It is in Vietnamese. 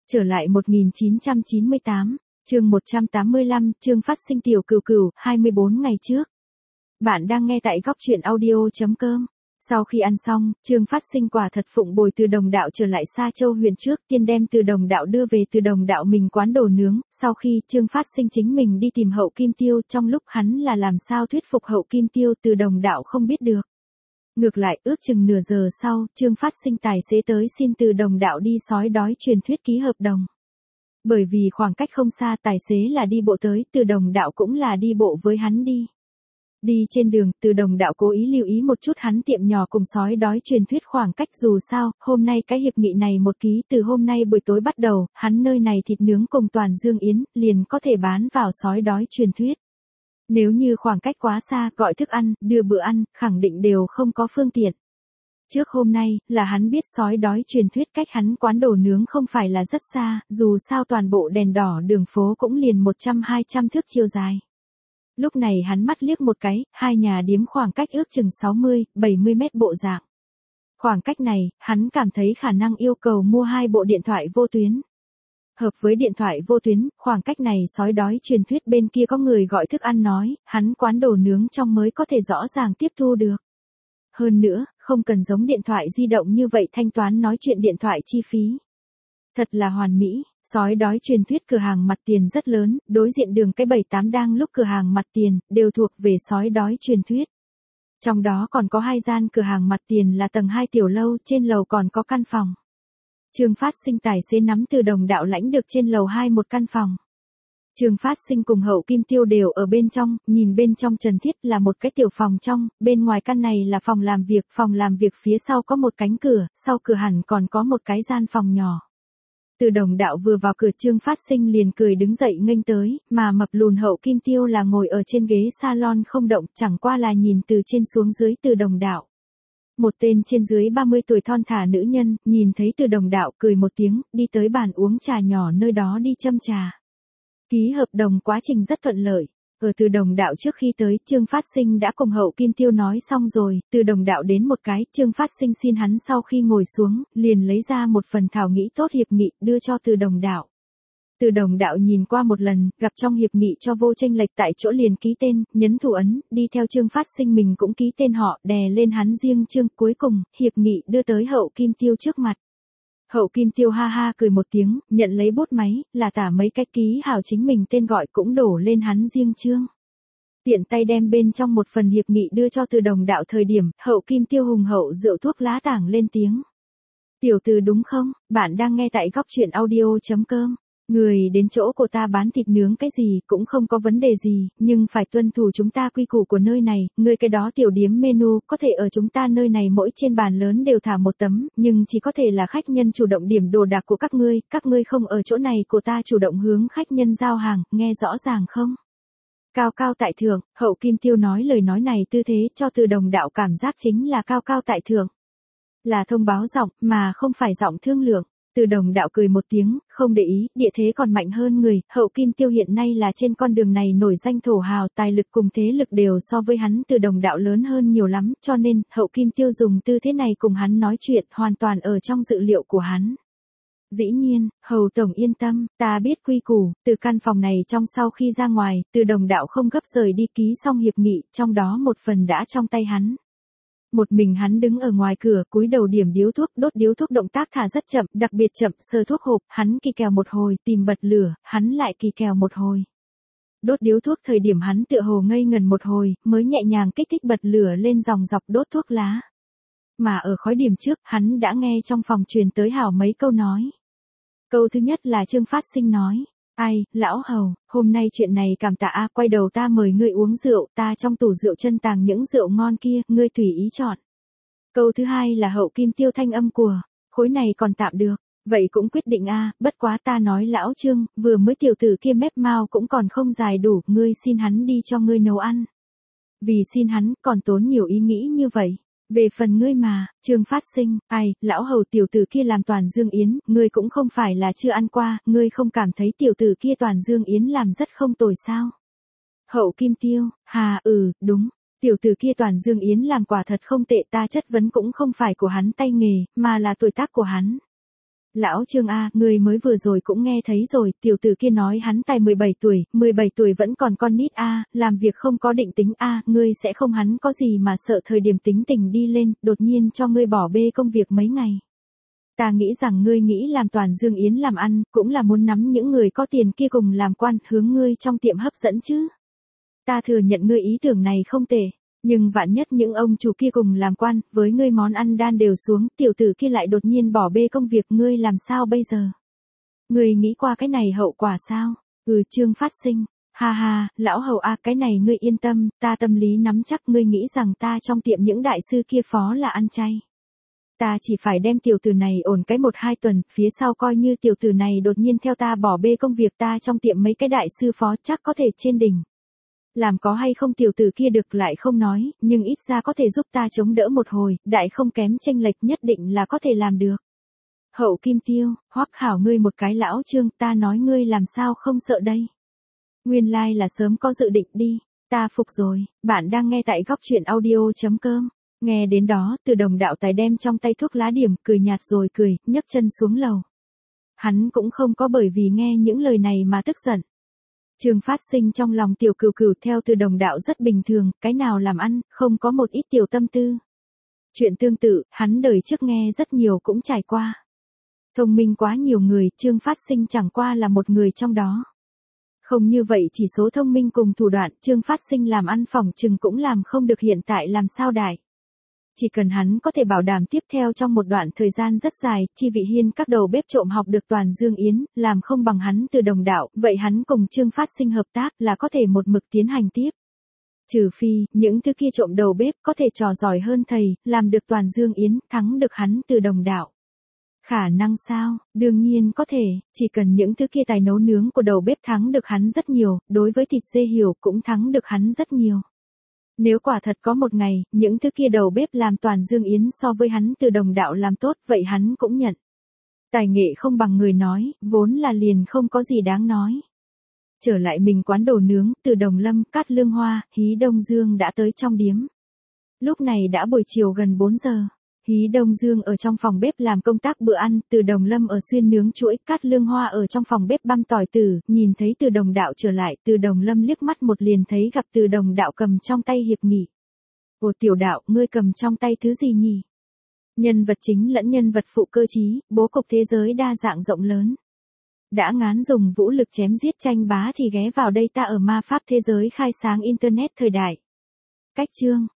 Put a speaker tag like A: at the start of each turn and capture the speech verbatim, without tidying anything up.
A: Trở lại một nghìn chín trăm chín mươi tám, chương một trăm tám mươi lăm, chương phát sinh tiểu cừu cừu, hai mươi bốn ngày trước. Bạn đang nghe tại góc truyện audio.com. Sau khi ăn xong, Trương Phát Sinh quả thật phụng bồi Từ Đồng Đạo trở lại Sa Châu Huyền trước, tiên đem Từ Đồng Đạo đưa về Từ Đồng Đạo mình quán đồ nướng, sau khi Trương Phát Sinh chính mình đi tìm Hậu Kim Tiêu, trong lúc hắn là làm sao thuyết phục Hậu Kim Tiêu Từ Đồng Đạo không biết được. Ngược lại, ước chừng nửa giờ sau, Trương Phát Sinh tài xế tới xin Từ Đồng Đạo đi sói đói truyền thuyết ký hợp đồng. Bởi vì khoảng cách không xa, tài xế là đi bộ tới, Từ Đồng Đạo cũng là đi bộ với hắn đi. Đi trên đường, Từ Đồng Đạo cố ý lưu ý một chút hắn tiệm nhỏ cùng sói đói truyền thuyết khoảng cách, dù sao, hôm nay cái hiệp nghị này một ký, từ hôm nay buổi tối bắt đầu, hắn nơi này thịt nướng cùng toàn dương yến, liền có thể bán vào sói đói truyền thuyết. Nếu như khoảng cách quá xa, gọi thức ăn, đưa bữa ăn, khẳng định đều không có phương tiện. Trước hôm nay, là hắn biết sói đói truyền thuyết cách hắn quán đồ nướng không phải là rất xa, dù sao toàn bộ đèn đỏ đường phố cũng liền một trăm hai trăm thước chiều dài. Lúc này hắn mắt liếc một cái, hai nhà điếm khoảng cách ước chừng sáu mươi, bảy mươi mét bộ dạng. Khoảng cách này, hắn cảm thấy khả năng yêu cầu mua hai bộ điện thoại vô tuyến. Hợp với điện thoại vô tuyến, khoảng cách này sói đói truyền thuyết bên kia có người gọi thức ăn nói, hắn quán đồ nướng trong mới có thể rõ ràng tiếp thu được. Hơn nữa, không cần giống điện thoại di động như vậy thanh toán nói chuyện điện thoại chi phí. Thật là hoàn mỹ, sói đói truyền thuyết cửa hàng mặt tiền rất lớn, đối diện đường cái bảy tám đang lúc cửa hàng mặt tiền, đều thuộc về sói đói truyền thuyết. Trong đó còn có hai gian cửa hàng mặt tiền là tầng hai tiểu lâu, trên lầu còn có căn phòng. Trương Phát Sinh tài xế nắm Từ Đồng Đạo lãnh được trên lầu hai một căn phòng. Trương Phát Sinh cùng Hậu Kim Tiêu đều ở bên trong, nhìn bên trong trần thiết là một cái tiểu phòng trong, bên ngoài căn này là phòng làm việc, phòng làm việc phía sau có một cánh cửa, sau cửa hẳn còn có một cái gian phòng nhỏ. Từ Đồng Đạo vừa vào cửa, Trương Phát Sinh liền cười đứng dậy nghênh tới, mà mập lùn Hậu Kim Tiêu là ngồi ở trên ghế salon không động, chẳng qua là nhìn từ trên xuống dưới Từ Đồng Đạo. Một tên trên dưới ba mươi tuổi thon thả nữ nhân, nhìn thấy Từ Đồng Đạo cười một tiếng, đi tới bàn uống trà nhỏ nơi đó đi châm trà. Ký hợp đồng quá trình rất thuận lợi. Ở Từ Đồng Đạo trước khi tới, Trương Phát Sinh đã cùng Hậu Kim Tiêu nói xong rồi, Từ Đồng Đạo đến một cái, Trương Phát Sinh xin hắn sau khi ngồi xuống, liền lấy ra một phần thảo nghĩ tốt hiệp nghị, đưa cho Từ Đồng Đạo. Từ Đồng Đạo nhìn qua một lần, gặp trong hiệp nghị cho vô chênh lệch tại chỗ liền ký tên, nhấn thủ ấn, đi theo Trương Phát Sinh mình cũng ký tên họ, đè lên hắn riêng chương, cuối cùng, hiệp nghị đưa tới Hậu Kim Tiêu trước mặt. Hậu Kim Tiêu ha ha cười một tiếng, nhận lấy bút máy, là tả mấy cách ký hào chính mình tên gọi cũng đổ lên hắn riêng chương. Tiện tay đem bên trong một phần hiệp nghị đưa cho Từ Đồng Đạo thời điểm, Hậu Kim Tiêu hùng hậu rượu thuốc lá tảng lên tiếng. Tiểu Từ đúng không, bạn đang nghe tại góc truyện audio.com. Người đến chỗ của ta bán thịt nướng cái gì cũng không có vấn đề gì, nhưng phải tuân thủ chúng ta quy củ của nơi này, người cái đó tiểu điếm menu, có thể ở chúng ta nơi này mỗi trên bàn lớn đều thả một tấm, nhưng chỉ có thể là khách nhân chủ động điểm đồ đạc của các ngươi, các ngươi không ở chỗ này của ta chủ động hướng khách nhân giao hàng, nghe rõ ràng không? Cao cao tại thượng, Hậu Kim Tiêu nói lời nói này tư thế cho Từ Đồng Đạo cảm giác chính là cao cao tại thượng. Là thông báo giọng, mà không phải giọng thương lượng. Từ Đồng Đạo cười một tiếng, không để ý, địa thế còn mạnh hơn người, Hậu Kim Tiêu hiện nay là trên con đường này nổi danh thổ hào, tài lực cùng thế lực đều so với hắn Từ Đồng Đạo lớn hơn nhiều lắm, cho nên, Hậu Kim Tiêu dùng tư thế này cùng hắn nói chuyện, hoàn toàn ở trong dự liệu của hắn. Dĩ nhiên, Hầu Tổng yên tâm, ta biết quy củ, từ căn phòng này trong sau khi ra ngoài, Từ Đồng Đạo không gấp rời đi ký xong hiệp nghị, trong đó một phần đã trong tay hắn. Một mình hắn đứng ở ngoài cửa, cúi đầu điểm điếu thuốc, đốt điếu thuốc động tác thả rất chậm, đặc biệt chậm, sờ thuốc hộp, hắn kỳ kèo một hồi, tìm bật lửa, hắn lại kỳ kèo một hồi. Đốt điếu thuốc thời điểm hắn tựa hồ ngây ngần một hồi, mới nhẹ nhàng kích thích bật lửa lên dòng dọc đốt thuốc lá. Mà ở khói điểm trước, hắn đã nghe trong phòng truyền tới hảo mấy câu nói. Câu thứ nhất là Trương Phát Sinh nói. Ai, lão Hầu, hôm nay chuyện này cảm tạ a, quay đầu ta mời ngươi uống rượu, ta trong tủ rượu chân tàng những rượu ngon kia, ngươi tùy ý chọn. Câu thứ hai là Hậu Kim Tiêu thanh âm của, khối này còn tạm được, vậy cũng quyết định a, bất quá ta nói lão Trương, vừa mới tiểu tử kia mép mao cũng còn không dài đủ, ngươi xin hắn đi cho ngươi nấu ăn. Vì xin hắn, còn tốn nhiều ý nghĩ như vậy. Về phần ngươi mà, Trương Phát Sinh, ai, lão Hầu tiểu tử kia làm toàn dương yến, ngươi cũng không phải là chưa ăn qua, ngươi không cảm thấy tiểu tử kia toàn dương yến làm rất không tồi sao? Hậu Kim Tiêu, hà ừ, đúng, tiểu tử kia toàn dương yến làm quả thật không tệ, ta chất vấn cũng không phải của hắn tay nghề, mà là tuổi tác của hắn. Lão Trương A, người mới vừa rồi cũng nghe thấy rồi, tiểu tử kia nói hắn tài mười bảy tuổi, mười bảy tuổi vẫn còn con nít A, làm việc không có định tính A, ngươi sẽ không hắn có gì mà sợ thời điểm tính tình đi lên, đột nhiên cho ngươi bỏ bê công việc mấy ngày. Ta nghĩ rằng ngươi nghĩ làm toàn Dương Yến làm ăn, cũng là muốn nắm những người có tiền kia cùng làm quan, hướng ngươi trong tiệm hấp dẫn chứ. Ta thừa nhận ngươi ý tưởng này không tệ. Nhưng vạn nhất những ông chủ kia cùng làm quan, với ngươi món ăn đan đều xuống, tiểu tử kia lại đột nhiên bỏ bê công việc, ngươi làm sao bây giờ? Ngươi nghĩ qua cái này hậu quả sao? Ừ, Trương Phát Sinh, ha ha, lão hầu a, cái này ngươi yên tâm, ta tâm lý nắm chắc, ngươi nghĩ rằng ta trong tiệm những đại sư kia phó là ăn chay. Ta chỉ phải đem tiểu tử này ổn cái một hai tuần, phía sau coi như tiểu tử này đột nhiên theo ta bỏ bê công việc, ta trong tiệm mấy cái đại sư phó chắc có thể trên đỉnh. Làm có hay không tiểu tử kia được lại không nói, nhưng ít ra có thể giúp ta chống đỡ một hồi, đại không kém chênh lệch nhất định là có thể làm được. Hậu Kim Tiêu, Hoắc hảo ngươi một cái lão Trương, ta nói ngươi làm sao không sợ đây. Nguyên lai like là sớm có dự định đi, ta phục rồi, bạn đang nghe tại góc truyện audio.com. Nghe đến đó, Từ Đồng đạo tài đem trong tay thuốc lá điểm, cười nhạt rồi cười, nhấc chân xuống lầu. Hắn cũng không có bởi vì nghe những lời này mà tức giận. Trương Phát Sinh trong lòng tiểu cừu cừu theo Từ Đồng đạo rất bình thường, cái nào làm ăn, không có một ít tiểu tâm tư. Chuyện tương tự, hắn đời trước nghe rất nhiều cũng trải qua. Thông minh quá nhiều người, Trương Phát Sinh chẳng qua là một người trong đó. Không như vậy chỉ số thông minh cùng thủ đoạn, Trương Phát Sinh làm ăn phỏng chừng cũng làm không được hiện tại làm sao đại. Chỉ cần hắn có thể bảo đảm tiếp theo trong một đoạn thời gian rất dài, Chi Vị Hiên các đầu bếp trộm học được toàn Dương Yến, làm không bằng hắn Từ Đồng đạo, vậy hắn cùng Trương Phát Sinh hợp tác là có thể một mực tiến hành tiếp. Trừ phi, những thứ kia trộm đầu bếp có thể trò giỏi hơn thầy, làm được toàn Dương Yến, thắng được hắn Từ Đồng đạo. Khả năng sao? Đương nhiên có thể, chỉ cần những thứ kia tài nấu nướng của đầu bếp thắng được hắn rất nhiều, đối với thịt dê hiểu cũng thắng được hắn rất nhiều. Nếu quả thật có một ngày, những thứ kia đầu bếp làm toàn Dương Yến so với hắn Từ Đồng đạo làm tốt, vậy hắn cũng nhận. Tài nghệ không bằng người nói, vốn là liền không có gì đáng nói. Trở lại mình quán đồ nướng, Từ Đồng Lâm, Cát Lương Hoa, Hí Đông Dương đã tới trong điếm. Lúc này đã buổi chiều gần bốn giờ. Hí Đông Dương ở trong phòng bếp làm công tác bữa ăn, Từ Đồng Lâm ở xuyên nướng chuỗi, Cát Lương Hoa ở trong phòng bếp băm tỏi tử, nhìn thấy Từ Đồng đạo trở lại, Từ Đồng Lâm liếc mắt một liền thấy gặp Từ Đồng đạo cầm trong tay hiệp nghị. Ồ tiểu đạo, ngươi cầm trong tay thứ gì nhỉ? Nhân vật chính lẫn nhân vật phụ cơ trí, bố cục thế giới đa dạng rộng lớn. Đã ngán dùng vũ lực chém giết tranh bá thì ghé vào đây ta ở ma pháp thế giới khai sáng internet thời đại. Cách chương